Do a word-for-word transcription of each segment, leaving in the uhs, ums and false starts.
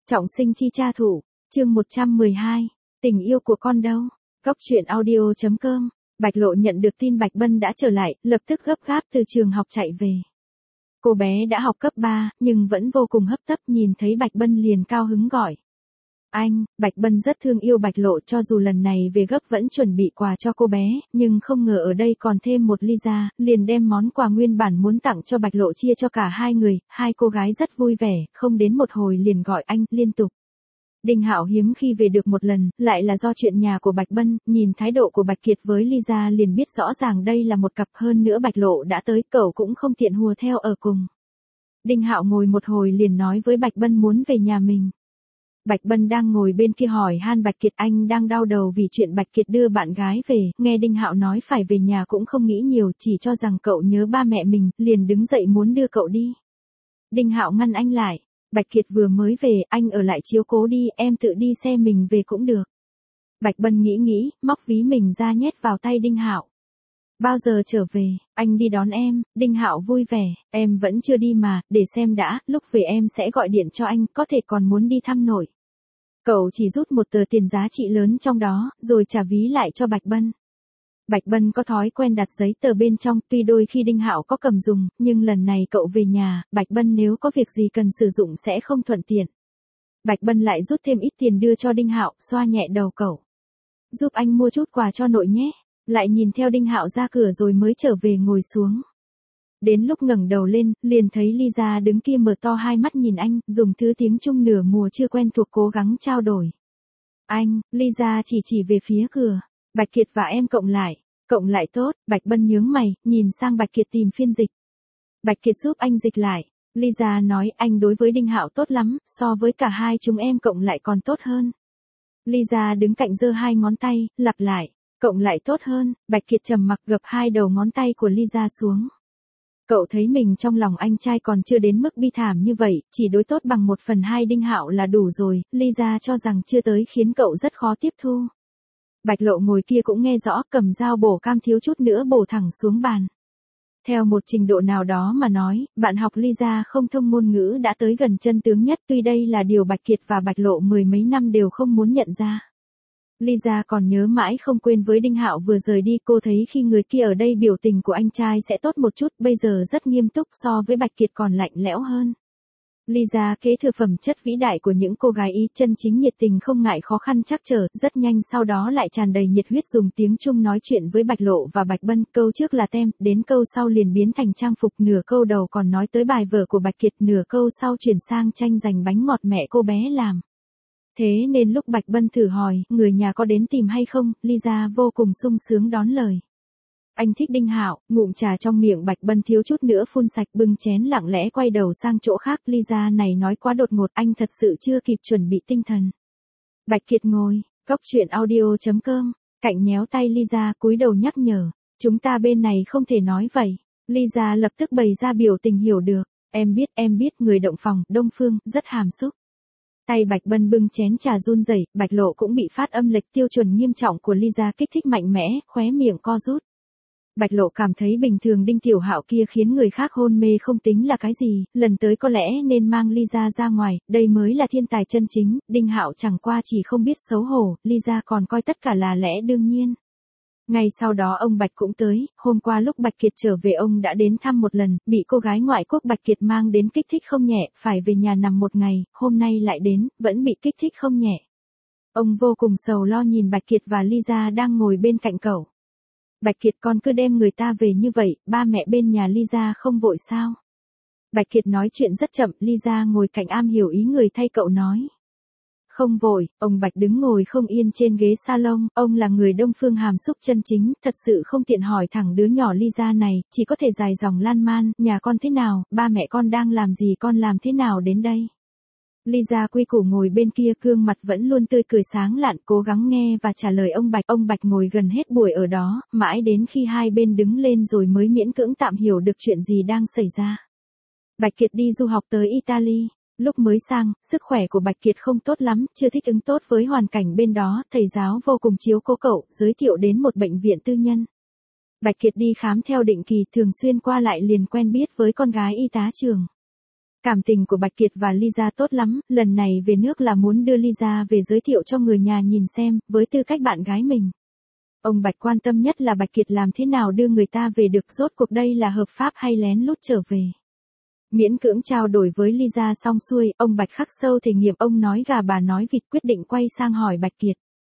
Trọng sinh chi cha thủ, chương một trăm mười hai, tình yêu của con đâu? Góc truyện audio chấm com. Bạch Lộ nhận được tin Bạch Bân đã trở lại, lập tức gấp gáp từ trường học chạy về. Cô bé đã học cấp ba, nhưng vẫn vô cùng hấp tấp, nhìn thấy Bạch Bân liền cao hứng gọi. Anh, Bạch Bân rất thương yêu Bạch Lộ, cho dù lần này về gấp vẫn chuẩn bị quà cho cô bé, nhưng không ngờ ở đây còn thêm một Lisa, liền đem món quà nguyên bản muốn tặng cho Bạch Lộ chia cho cả hai người, hai cô gái rất vui vẻ, không đến một hồi liền gọi anh, liên tục. Đinh Hạo hiếm khi về được một lần, lại là do chuyện nhà của Bạch Bân, nhìn thái độ của Bạch Kiệt với Lisa liền biết rõ ràng đây là một cặp, hơn nữa Bạch Lộ đã tới, cậu cũng không tiện hùa theo ở cùng. Đinh Hạo ngồi một hồi liền nói với Bạch Bân muốn về nhà mình. Bạch Bân đang ngồi bên kia hỏi han Bạch Kiệt, anh đang đau đầu vì chuyện Bạch Kiệt đưa bạn gái về, nghe Đinh Hạo nói phải về nhà cũng không nghĩ nhiều, chỉ cho rằng cậu nhớ ba mẹ mình, liền đứng dậy muốn đưa cậu đi. Đinh Hạo ngăn anh lại, Bạch Kiệt vừa mới về, anh ở lại chiếu cố đi, em tự đi xe mình về cũng được. Bạch Bân nghĩ nghĩ, móc ví mình ra nhét vào tay Đinh Hạo. Bao giờ trở về, anh đi đón em. Đinh Hạo vui vẻ, em vẫn chưa đi mà, để xem đã, lúc về em sẽ gọi điện cho anh, có thể còn muốn đi thăm nội. Cậu chỉ rút một tờ tiền giá trị lớn trong đó, rồi trả ví lại cho Bạch Bân. Bạch Bân có thói quen đặt giấy tờ bên trong, tuy đôi khi Đinh Hạo có cầm dùng, nhưng lần này cậu về nhà, Bạch Bân nếu có việc gì cần sử dụng sẽ không thuận tiện. Bạch Bân lại rút thêm ít tiền đưa cho Đinh Hạo, xoa nhẹ đầu cậu. Giúp anh mua chút quà cho nội nhé. Lại nhìn theo Đinh Hạo ra cửa rồi mới trở về ngồi xuống. Đến lúc ngẩng đầu lên, liền thấy Lisa đứng kia mở to hai mắt nhìn anh, dùng thứ tiếng Trung nửa mùa chưa quen thuộc cố gắng trao đổi. Anh, Lisa chỉ chỉ về phía cửa. Bạch Kiệt và em cộng lại. Cộng lại tốt, Bạch Bân nhướng mày, nhìn sang Bạch Kiệt tìm phiên dịch. Bạch Kiệt giúp anh dịch lại. Lisa nói anh đối với Đinh Hạo tốt lắm, so với cả hai chúng em cộng lại còn tốt hơn. Lisa đứng cạnh giơ hai ngón tay, lặp lại. Cộng lại tốt hơn. Bạch Kiệt trầm mặc gập hai đầu ngón tay của Lisa xuống. Cậu thấy mình trong lòng anh trai còn chưa đến mức bi thảm như vậy, chỉ đối tốt bằng một phần hai Đinh Hạo là đủ rồi, Lisa cho rằng chưa tới khiến cậu rất khó tiếp thu. Bạch Lộ ngồi kia cũng nghe rõ, cầm dao bổ cam thiếu chút nữa bổ thẳng xuống bàn. Theo một trình độ nào đó mà nói, bạn học Lisa không thông ngôn ngữ đã tới gần chân tướng nhất, tuy đây là điều Bạch Kiệt và Bạch Lộ mười mấy năm đều không muốn nhận ra. Lisa còn nhớ mãi không quên với Đinh Hạo vừa rời đi, cô thấy khi người kia ở đây biểu tình của anh trai sẽ tốt một chút, bây giờ rất nghiêm túc, so với Bạch Kiệt còn lạnh lẽo hơn. Lisa kế thừa phẩm chất vĩ đại của những cô gái Ý, chân chính nhiệt tình không ngại khó khăn trắc trở, rất nhanh sau đó lại tràn đầy nhiệt huyết dùng tiếng Trung nói chuyện với Bạch Lộ và Bạch Bân, câu trước là tem, đến câu sau liền biến thành trang phục, nửa câu đầu còn nói tới bài vở của Bạch Kiệt, nửa câu sau chuyển sang tranh giành bánh ngọt mẹ cô bé làm. Thế nên lúc Bạch Bân thử hỏi, người nhà có đến tìm hay không, Lisa vô cùng sung sướng đón lời. Anh thích Đinh Hạo, ngụm trà trong miệng Bạch Bân thiếu chút nữa phun sạch, bưng chén lặng lẽ quay đầu sang chỗ khác, Lisa này nói quá đột ngột, anh thật sự chưa kịp chuẩn bị tinh thần. Bạch Kiệt ngồi, góc truyện audio chấm com, cạnh nhéo tay Lisa, cúi đầu nhắc nhở, chúng ta bên này không thể nói vậy. Lisa lập tức bày ra biểu tình hiểu được, em biết, em biết, người động phòng, Đông Phương, rất hàm xúc. Tay Bạch Bân bưng chén trà run rẩy, Bạch Lộ cũng bị phát âm lệch tiêu chuẩn nghiêm trọng của Lisa kích thích mạnh mẽ, khóe miệng co rút. Bạch Lộ cảm thấy bình thường Đinh Tiểu Hạo kia khiến người khác hôn mê không tính là cái gì, lần tới có lẽ nên mang Lisa ra ngoài, đây mới là thiên tài chân chính, Đinh Hạo chẳng qua chỉ không biết xấu hổ, Lisa còn coi tất cả là lẽ đương nhiên. Ngày sau đó ông Bạch cũng tới, hôm qua lúc Bạch Kiệt trở về ông đã đến thăm một lần, bị cô gái ngoại quốc Bạch Kiệt mang đến kích thích không nhẹ, phải về nhà nằm một ngày, hôm nay lại đến, vẫn bị kích thích không nhẹ. Ông vô cùng sầu lo nhìn Bạch Kiệt và Lisa đang ngồi bên cạnh cậu. Bạch Kiệt con cứ đem người ta về như vậy, ba mẹ bên nhà Lisa không vội sao? Bạch Kiệt nói chuyện rất chậm, Lisa ngồi cạnh am hiểu ý người thay cậu nói. Không vội, ông Bạch đứng ngồi không yên trên ghế salon, ông là người Đông Phương hàm xúc chân chính, thật sự không tiện hỏi thẳng đứa nhỏ Lisa này, chỉ có thể dài dòng lan man, nhà con thế nào, ba mẹ con đang làm gì, con làm thế nào đến đây. Lisa quy củ ngồi bên kia, gương mặt vẫn luôn tươi cười sáng lạn, cố gắng nghe và trả lời ông Bạch. Ông Bạch ngồi gần hết buổi ở đó, mãi đến khi hai bên đứng lên rồi mới miễn cưỡng tạm hiểu được chuyện gì đang xảy ra. Bạch Kiệt đi du học tới Italy. Lúc mới sang, sức khỏe của Bạch Kiệt không tốt lắm, chưa thích ứng tốt với hoàn cảnh bên đó, thầy giáo vô cùng chiếu cố cậu, giới thiệu đến một bệnh viện tư nhân. Bạch Kiệt đi khám theo định kỳ, thường xuyên qua lại liền quen biết với con gái y tá trường. Cảm tình của Bạch Kiệt và Lisa tốt lắm, lần này về nước là muốn đưa Lisa về giới thiệu cho người nhà nhìn xem, với tư cách bạn gái mình. Ông Bạch quan tâm nhất là Bạch Kiệt làm thế nào đưa người ta về được, rốt cuộc đây là hợp pháp hay lén lút trở về. Miễn cưỡng trao đổi với Lisa xong xuôi, ông Bạch khắc sâu thể nghiệm, ông nói gà bà nói vịt, quyết định quay sang hỏi Bạch Kiệt.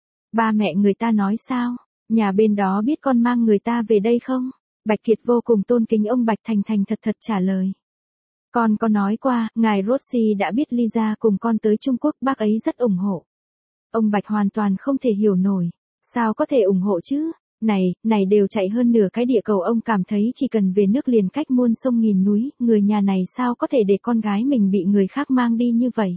Ba mẹ người ta nói sao? Nhà bên đó biết con mang người ta về đây không? Bạch Kiệt vô cùng tôn kính ông Bạch, thành thành thật thật trả lời. Con có nói qua, ngài Rossi đã biết Lisa cùng con tới Trung Quốc, bác ấy rất ủng hộ. Ông Bạch hoàn toàn không thể hiểu nổi. Sao có thể ủng hộ chứ? Này, này đều chạy hơn nửa cái địa cầu, ông cảm thấy chỉ cần về nước liền cách muôn sông nghìn núi, người nhà này sao có thể để con gái mình bị người khác mang đi như vậy?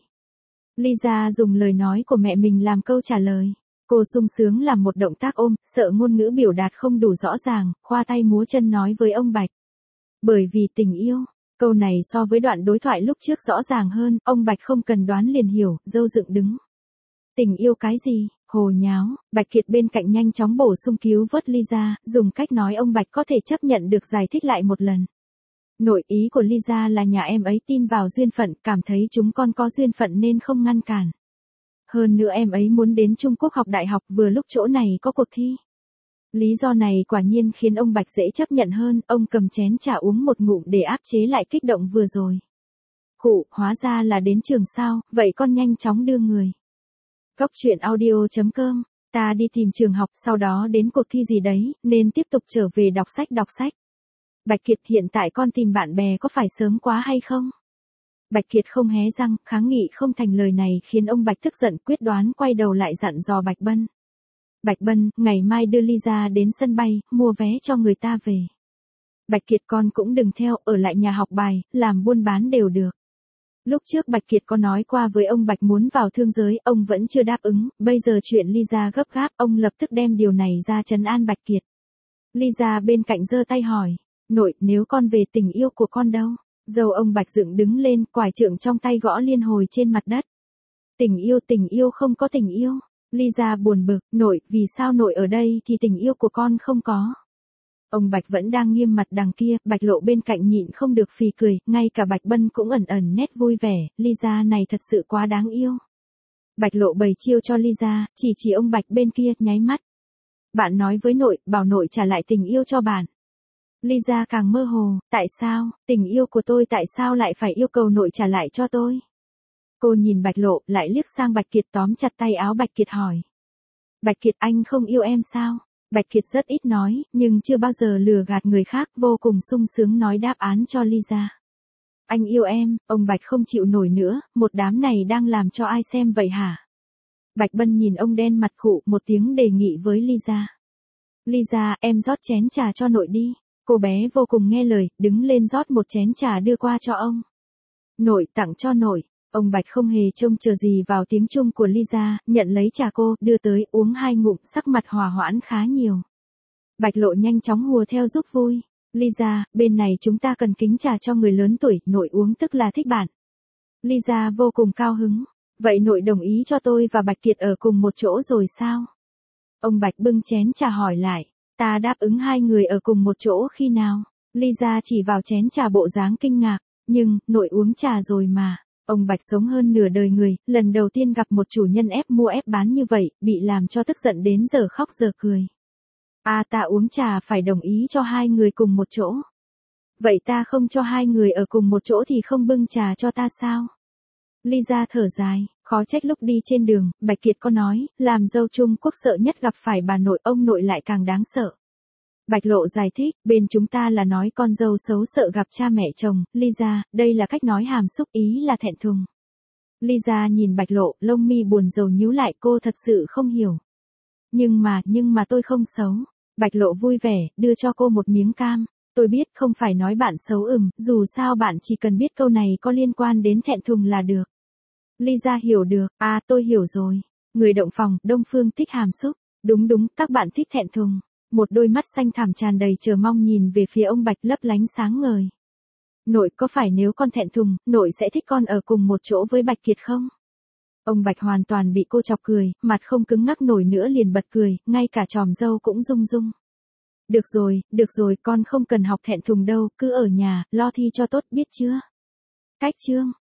Lisa dùng lời nói của mẹ mình làm câu trả lời. Cô sung sướng làm một động tác ôm, sợ ngôn ngữ biểu đạt không đủ rõ ràng, khoa tay múa chân nói với ông Bạch. Bởi vì tình yêu, câu này so với đoạn đối thoại lúc trước rõ ràng hơn, ông Bạch không cần đoán liền hiểu, râu dựng đứng. Tình yêu cái gì? Hồ nháo, Bạch Kiệt bên cạnh nhanh chóng bổ sung cứu vớt Lisa, dùng cách nói ông Bạch có thể chấp nhận được giải thích lại một lần. Nội ý của Lisa là nhà em ấy tin vào duyên phận, cảm thấy chúng con có duyên phận nên không ngăn cản. Hơn nữa em ấy muốn đến Trung Quốc học đại học, vừa lúc chỗ này có cuộc thi. Lý do này quả nhiên khiến ông Bạch dễ chấp nhận hơn, ông cầm chén trà uống một ngụm để áp chế lại kích động vừa rồi. Khụ, hóa ra là đến trường sao, vậy con nhanh chóng đưa người. Góc truyện audio chấm com, ta đi tìm trường học, sau đó đến cuộc thi gì đấy, nên tiếp tục trở về đọc sách đọc sách. Bạch Kiệt, hiện tại con tìm bạn bè có phải sớm quá hay không? Bạch Kiệt không hé răng, kháng nghị không thành lời này khiến ông Bạch tức giận, quyết đoán quay đầu lại dặn dò Bạch Bân. Bạch Bân, ngày mai đưa Lisa đến sân bay, mua vé cho người ta về. Bạch Kiệt, con cũng đừng theo, ở lại nhà học bài, làm buôn bán đều được. Lúc trước Bạch Kiệt có nói qua với ông Bạch muốn vào thương giới, ông vẫn chưa đáp ứng, bây giờ chuyện Lisa gấp gáp, ông lập tức đem điều này ra trấn an Bạch Kiệt. Lisa bên cạnh giơ tay hỏi, nội, nếu con về tình yêu của con đâu? Dâu ông Bạch dựng đứng lên, quải trượng trong tay gõ liên hồi trên mặt đất. Tình yêu, tình yêu không có tình yêu. Lisa buồn bực, nội, vì sao nội ở đây thì tình yêu của con không có? Ông Bạch vẫn đang nghiêm mặt đằng kia, Bạch Lộ bên cạnh nhịn không được phì cười, ngay cả Bạch Bân cũng ẩn ẩn nét vui vẻ, Lisa này thật sự quá đáng yêu. Bạch Lộ bày chiêu cho Lisa, chỉ chỉ ông Bạch bên kia, nháy mắt. Bạn nói với nội, bảo nội trả lại tình yêu cho bạn. Lisa càng mơ hồ, tại sao, tình yêu của tôi tại sao lại phải yêu cầu nội trả lại cho tôi? Cô nhìn Bạch Lộ, lại liếc sang Bạch Kiệt, tóm chặt tay áo Bạch Kiệt hỏi. Bạch Kiệt, anh không yêu em sao? Bạch Kiệt rất ít nói, nhưng chưa bao giờ lừa gạt người khác, vô cùng sung sướng nói đáp án cho Lisa. Anh yêu em, ông Bạch không chịu nổi nữa, một đám này đang làm cho ai xem vậy hả? Bạch Bân nhìn ông đen mặt khụ, một tiếng đề nghị với Lisa. Lisa, em rót chén trà cho nội đi. Cô bé vô cùng nghe lời, đứng lên rót một chén trà đưa qua cho ông. Nội, tặng cho nội. Ông Bạch không hề trông chờ gì vào tiếng Trung của Lisa, nhận lấy trà cô, đưa tới, uống hai ngụm, sắc mặt hòa hoãn khá nhiều. Bạch Lộ nhanh chóng hùa theo giúp vui. Lisa, bên này chúng ta cần kính trà cho người lớn tuổi, nội uống tức là thích bạn. Lisa vô cùng cao hứng. Vậy nội đồng ý cho tôi và Bạch Kiệt ở cùng một chỗ rồi sao? Ông Bạch bưng chén trà hỏi lại. Ta đáp ứng hai người ở cùng một chỗ khi nào? Lisa chỉ vào chén trà bộ dáng kinh ngạc. Nhưng, nội uống trà rồi mà. Ông Bạch sống hơn nửa đời người, lần đầu tiên gặp một chủ nhân ép mua ép bán như vậy, bị làm cho tức giận đến giờ khóc giờ cười. À, ta uống trà phải đồng ý cho hai người cùng một chỗ. Vậy ta không cho hai người ở cùng một chỗ thì không bưng trà cho ta sao? Lisa thở dài, khó trách lúc đi trên đường, Bạch Kiệt có nói, làm dâu Trung Quốc sợ nhất gặp phải bà nội, ông nội lại càng đáng sợ. Bạch Lộ giải thích, bên chúng ta là nói con dâu xấu sợ gặp cha mẹ chồng, Lisa, đây là cách nói hàm xúc, ý là thẹn thùng. Lisa nhìn Bạch Lộ, lông mi buồn rầu nhíu lại, cô thật sự không hiểu. Nhưng mà, nhưng mà tôi không xấu. Bạch Lộ vui vẻ, đưa cho cô một miếng cam. Tôi biết không phải nói bạn xấu ừm, dù sao bạn chỉ cần biết câu này có liên quan đến thẹn thùng là được. Lisa hiểu được, à tôi hiểu rồi. Người động phòng, Đông Phương thích hàm xúc. Đúng đúng, các bạn thích thẹn thùng. Một đôi mắt xanh thẳm tràn đầy chờ mong nhìn về phía ông Bạch lấp lánh sáng ngời. Nội, có phải nếu con thẹn thùng, nội sẽ thích con ở cùng một chỗ với Bạch Kiệt không? Ông Bạch hoàn toàn bị cô chọc cười, mặt không cứng ngắc nổi nữa liền bật cười, ngay cả tròm dâu cũng rung rung. Được rồi, được rồi, con không cần học thẹn thùng đâu, cứ ở nhà, lo thi cho tốt biết chưa? Cách chương